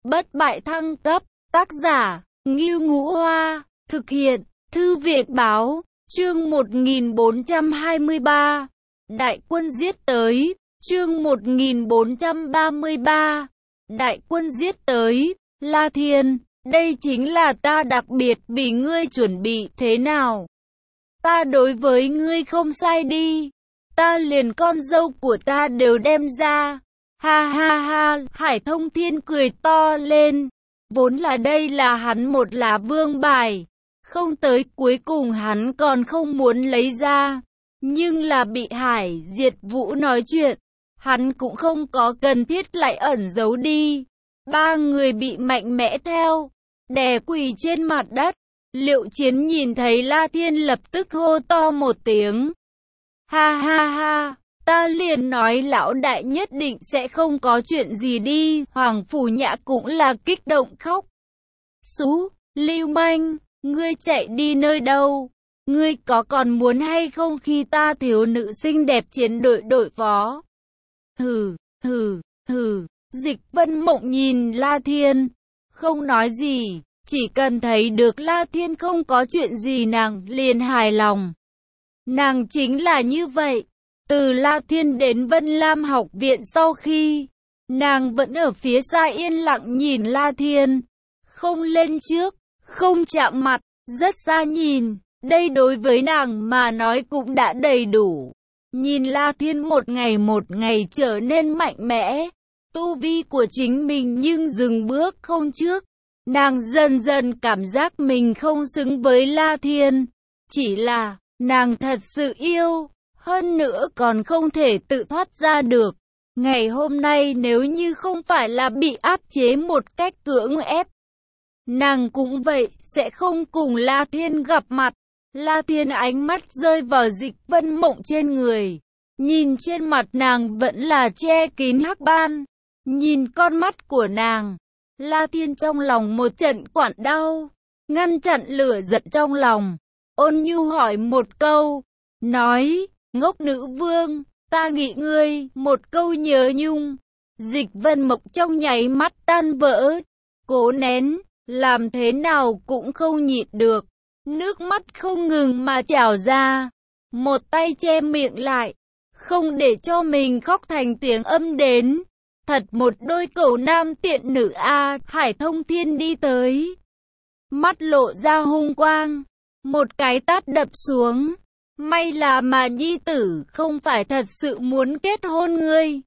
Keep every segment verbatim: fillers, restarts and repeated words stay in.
bất bại thăng cấp, tác giả, Ngưu Ngũ Hoa, thực hiện, Thư viện Báo, chương một nghìn bốn trăm hai mươi ba, Đại quân giết tới, chương một nghìn bốn trăm ba mươi ba, Đại quân giết tới, La Thiên, đây chính là ta đặc biệt vì ngươi chuẩn bị thế nào? Ta đối với ngươi không sai đi, ta liền con dâu của ta đều đem ra. Ha ha ha, Hải Thông Thiên cười to lên, vốn là đây là hắn một lá vương bài, không tới cuối cùng hắn còn không muốn lấy ra, nhưng là bị Hải Diệt Vũ nói chuyện, hắn cũng không có cần thiết lại ẩn giấu đi. Ba người bị mạnh mẽ theo, đè quỳ trên mặt đất. Liệu Chiến nhìn thấy La Thiên lập tức hô to một tiếng. Ha ha ha, ta liền nói lão đại nhất định sẽ không có chuyện gì đi. Hoàng Phủ Nhã cũng là kích động khóc. Xú, lưu manh, ngươi chạy đi nơi đâu? Ngươi có còn muốn hay không khi ta thiếu nữ xinh đẹp chiến đội đội phó? Hừ, hừ, hừ, Dịch Vân Mộng nhìn La Thiên, không nói gì. Chỉ cần thấy được La Thiên không có chuyện gì nàng liền hài lòng. Nàng chính là như vậy. Từ La Thiên đến Vân Lam học viện sau khi, nàng vẫn ở phía xa yên lặng nhìn La Thiên. Không lên trước, không chạm mặt, rất xa nhìn. Đây đối với nàng mà nói cũng đã đầy đủ. Nhìn La Thiên một ngày một ngày trở nên mạnh mẽ. Tu vi của chính mình nhưng dừng bước không trước. Nàng dần dần cảm giác mình không xứng với La Thiên. Chỉ là, nàng thật sự yêu, hơn nữa còn không thể tự thoát ra được. Ngày hôm nay nếu như không phải là bị áp chế một cách cưỡng ép, nàng cũng vậy, sẽ không cùng La Thiên gặp mặt. La Thiên ánh mắt rơi vào Dịch Vân Mộng trên người. Nhìn trên mặt nàng vẫn là che kín hắc ban. Nhìn con mắt của nàng. La Thiên trong lòng một trận quặn đau, ngăn chặn lửa giận trong lòng, ôn nhu hỏi một câu, nói, ngốc nữ vương, ta nghĩ ngươi, một câu nhớ nhung. Dịch Vân Mộng trong nháy mắt tan vỡ, cố nén, làm thế nào cũng không nhịn được, nước mắt không ngừng mà trào ra, một tay che miệng lại, không để cho mình khóc thành tiếng âm đến. Thật một đôi cẩu nam tiện nữ a. Hải Thông Thiên đi tới, mắt lộ ra hung quang, một cái tát đập xuống. May là mà nhi tử không phải thật sự muốn kết hôn ngươi.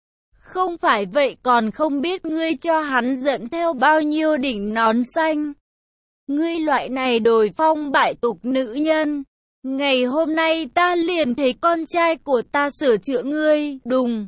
Không phải vậy còn không biết ngươi cho hắn dẫn theo bao nhiêu đỉnh nón xanh. Ngươi loại này đồi phong bại tục nữ nhân. Ngày hôm nay ta liền thấy con trai của ta sửa chữa ngươi, đùng.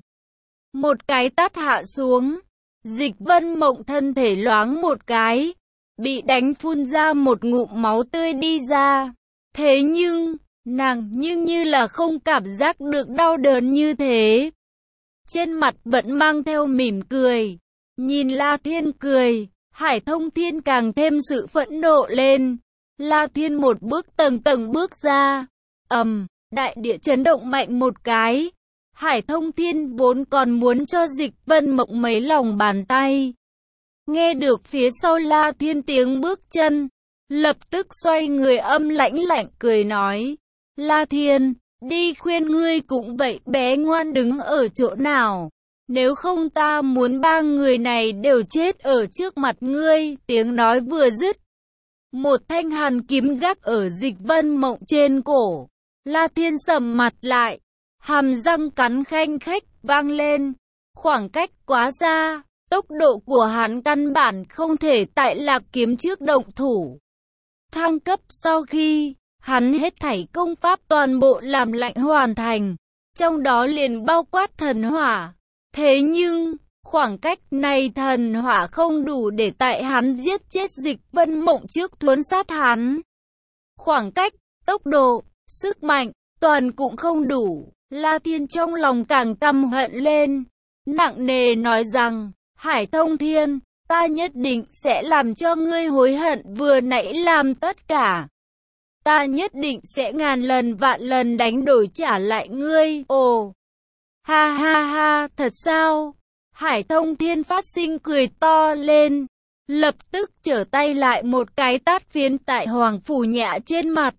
Một cái tát hạ xuống, Dịch Vân Mộng thân thể loáng một cái, bị đánh phun ra một ngụm máu tươi đi ra. Thế nhưng, nàng nhưng như là không cảm giác được đau đớn như thế. Trên mặt vẫn mang theo mỉm cười, nhìn La Thiên cười, Hải Thông Thiên càng thêm sự phẫn nộ lên. La Thiên một bước tầng tầng bước ra, ầm, đại địa chấn động mạnh một cái. Hải Thông Thiên vốn còn muốn cho Dịch Vân Mộng mấy lòng bàn tay. Nghe được phía sau La Thiên tiếng bước chân, lập tức xoay người âm lãnh lạnh cười nói, La Thiên, đi khuyên ngươi cũng vậy, bé ngoan đứng ở chỗ nào, nếu không ta muốn ba người này đều chết ở trước mặt ngươi. Tiếng nói vừa dứt, một thanh hàn kiếm gác ở Dịch Vân Mộng trên cổ. La Thiên sầm mặt lại, hàm răng cắn khanh khách vang lên, khoảng cách quá xa, tốc độ của hắn căn bản không thể tại Lạc Kiếm trước động thủ. Thăng cấp sau khi, hắn hết thảy công pháp toàn bộ làm lạnh hoàn thành, trong đó liền bao quát thần hỏa. Thế nhưng, khoảng cách này thần hỏa không đủ để tại hắn giết chết Dịch Vân Mộng trước thuấn sát hắn. Khoảng cách, tốc độ, sức mạnh, toàn cũng không đủ. La Thiên trong lòng càng căm hận lên, nặng nề nói rằng, Hải Thông Thiên, ta nhất định sẽ làm cho ngươi hối hận vừa nãy làm tất cả. Ta nhất định sẽ ngàn lần vạn lần đánh đổi trả lại ngươi. Ồ, ha ha ha, thật sao? Hải Thông Thiên phát sinh cười to lên, lập tức trở tay lại một cái tát phiến tại Hoàng Phủ Nhã trên mặt.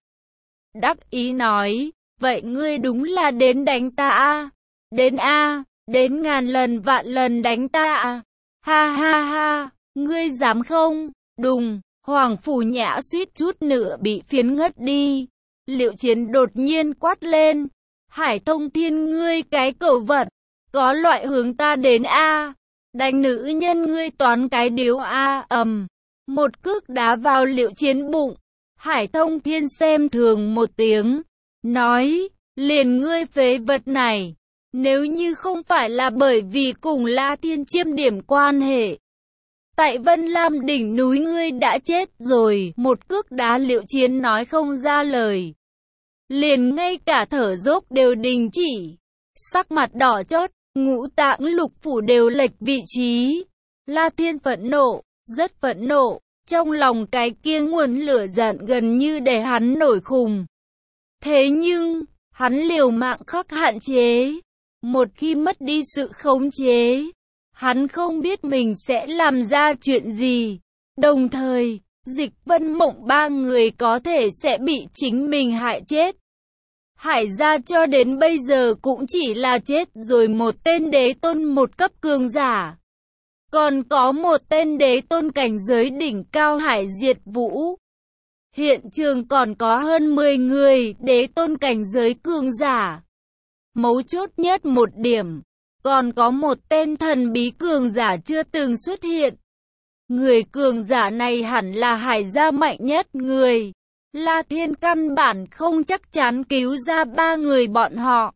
Đắc ý nói, vậy ngươi đúng là đến đánh ta a, đến a, đến ngàn lần vạn lần đánh ta à, ha ha ha, ngươi dám không, đùng, Hoàng Phủ Nhã suýt chút nữa bị phiến ngất đi. Liệu Chiến đột nhiên quát lên, Hải Thông Thiên ngươi cái cẩu vật, có loại hướng ta đến a, đánh nữ nhân ngươi toán cái điếu a, ầm, một cước đá vào Liệu Chiến bụng. Hải Thông Thiên xem thường một tiếng, nói, liền ngươi phế vật này, nếu như không phải là bởi vì cùng La Thiên chiêm điểm quan hệ, tại Vân Lam đỉnh núi ngươi đã chết rồi. Một cước đá Liệu Chiến nói không ra lời, liền ngay cả thở dốc đều đình chỉ, sắc mặt đỏ chót, ngũ tạng lục phủ đều lệch vị trí. La Thiên phẫn nộ, rất phẫn nộ, trong lòng cái kia nguồn lửa giận gần như để hắn nổi khùng. Thế nhưng, hắn liều mạng khắc hạn chế, một khi mất đi sự khống chế, hắn không biết mình sẽ làm ra chuyện gì. Đồng thời, Dịch Vân Mộng ba người có thể sẽ bị chính mình hại chết. Hải gia cho đến bây giờ cũng chỉ là chết rồi một tên đế tôn một cấp cường giả. Còn có một tên đế tôn cảnh giới đỉnh cao Hải Diệt Vũ. Hiện trường còn có hơn mười người đế tôn cảnh giới cường giả. Mấu chốt nhất một điểm, còn có một tên thần bí cường giả chưa từng xuất hiện. Người cường giả này hẳn là Hải gia mạnh nhất người. La Thiên căn bản không chắc chắn cứu ra ba người bọn họ.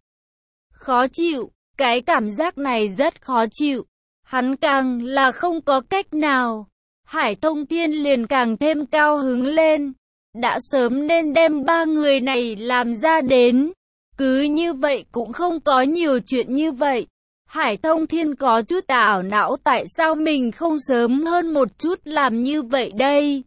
Khó chịu, cái cảm giác này rất khó chịu. Hắn càng là không có cách nào. Hải Thông Thiên liền càng thêm cao hứng lên. Đã sớm nên đem ba người này làm ra đến. Cứ như vậy cũng không có nhiều chuyện như vậy. Hải Thông Thiên có chút ảo não tại sao mình không sớm hơn một chút làm như vậy đây.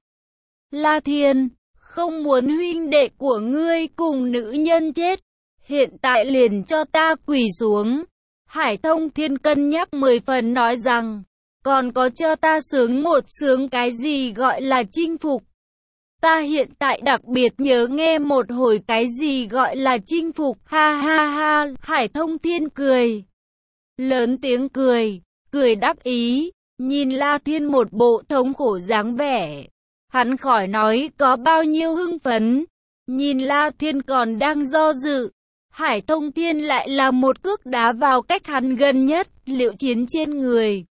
La Thiên, không muốn huynh đệ của ngươi cùng nữ nhân chết. Hiện tại liền cho ta quỳ xuống. Hải Thông Thiên cân nhắc mười phần nói rằng, còn có cho ta sướng một sướng cái gì gọi là chinh phục. Ta hiện tại đặc biệt nhớ nghe một hồi cái gì gọi là chinh phục, ha ha ha. Hải Thông Thiên cười, lớn tiếng cười, cười đắc ý, nhìn La Thiên một bộ thống khổ dáng vẻ. Hắn khỏi nói có bao nhiêu hưng phấn, nhìn La Thiên còn đang do dự. Hải Thông Thiên lại là một cước đá vào cách hắn gần nhất, Liệu Chiến trên người.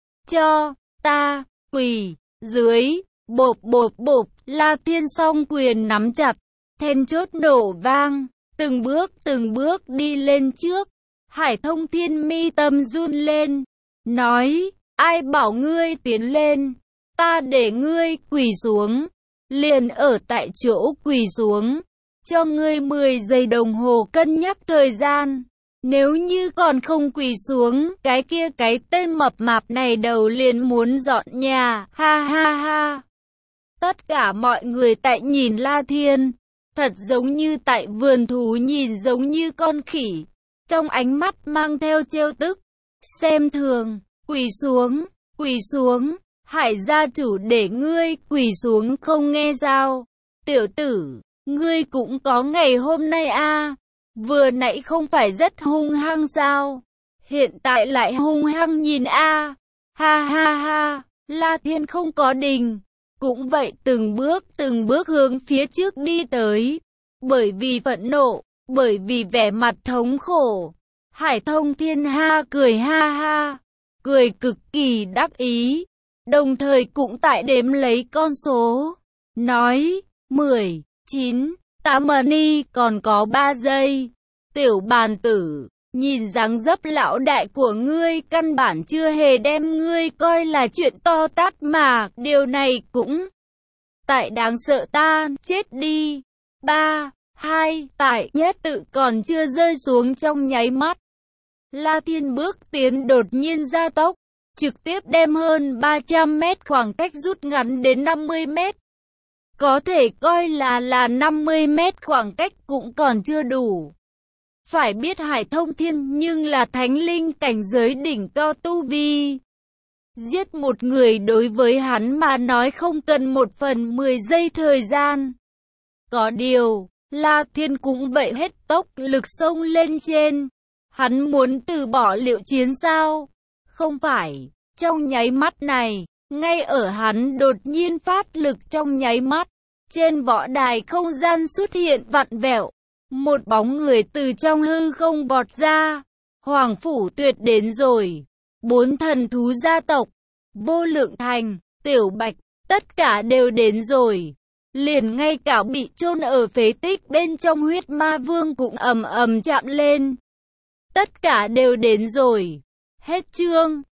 Cho ta quỳ dưới, bộp bộp bộp, La Thiên song quyền nắm chặt, then chốt nổ vang, từng bước từng bước đi lên trước. Hải Thông Thiên mi tâm run lên, nói, ai bảo ngươi tiến lên, ta để ngươi quỳ xuống, liền ở tại chỗ quỳ xuống. Cho ngươi mười giây đồng hồ cân nhắc thời gian. Nếu như còn không quỳ xuống, cái kia cái tên mập mạp này đầu liền muốn dọn nhà, ha ha ha. Tất cả mọi người tại nhìn La Thiên, thật giống như tại vườn thú nhìn giống như con khỉ, trong ánh mắt mang theo trêu tức, xem thường, quỳ xuống, quỳ xuống, Hải gia chủ để ngươi quỳ xuống không nghe sao, tiểu tử. Ngươi cũng có ngày hôm nay a, à? Vừa nãy không phải rất hung hăng sao? Hiện tại lại hung hăng nhìn a, à? Ha ha ha, La Thiên không có đình, cũng vậy từng bước từng bước hướng phía trước đi tới. Bởi vì phẫn nộ, bởi vì vẻ mặt thống khổ, Hải Thông Thiên ha cười ha ha, cười cực kỳ đắc ý, đồng thời cũng tại đếm lấy con số, nói, mười. chín, tám money còn có ba giây. Tiểu bàn tử, nhìn dáng dấp lão đại của ngươi căn bản chưa hề đem ngươi coi là chuyện to tát mà, điều này cũng tại đáng sợ ta, chết đi. ba, hai, tại nhất tự còn chưa rơi xuống trong nháy mắt. La Thiên bước tiến đột nhiên gia tốc, trực tiếp đem hơn ba trăm mét khoảng cách rút ngắn đến năm mươi mét. Có thể coi là là năm mươi mét khoảng cách cũng còn chưa đủ. Phải biết Hải Thông Thiên nhưng là thánh linh cảnh giới đỉnh cao tu vi. Giết một người đối với hắn mà nói không cần một phần mười giây thời gian. Có điều, La Thiên cũng vậy, hết tốc lực xông lên trên. Hắn muốn từ bỏ liệu chiến sao? Không phải, trong nháy mắt này, ngay ở hắn đột nhiên phát lực trong nháy mắt, trên võ đài không gian xuất hiện vặn vẹo. Một bóng người từ trong hư không vọt ra. Hoàng Phủ Tuyệt đến rồi. Bốn thần thú gia tộc, Vô Lượng Thành, Tiểu Bạch, tất cả đều đến rồi. Liền ngay cả bị chôn ở phế tích bên trong Huyết Ma Vương cũng ầm ầm chạm lên. Tất cả đều đến rồi. Hết chương.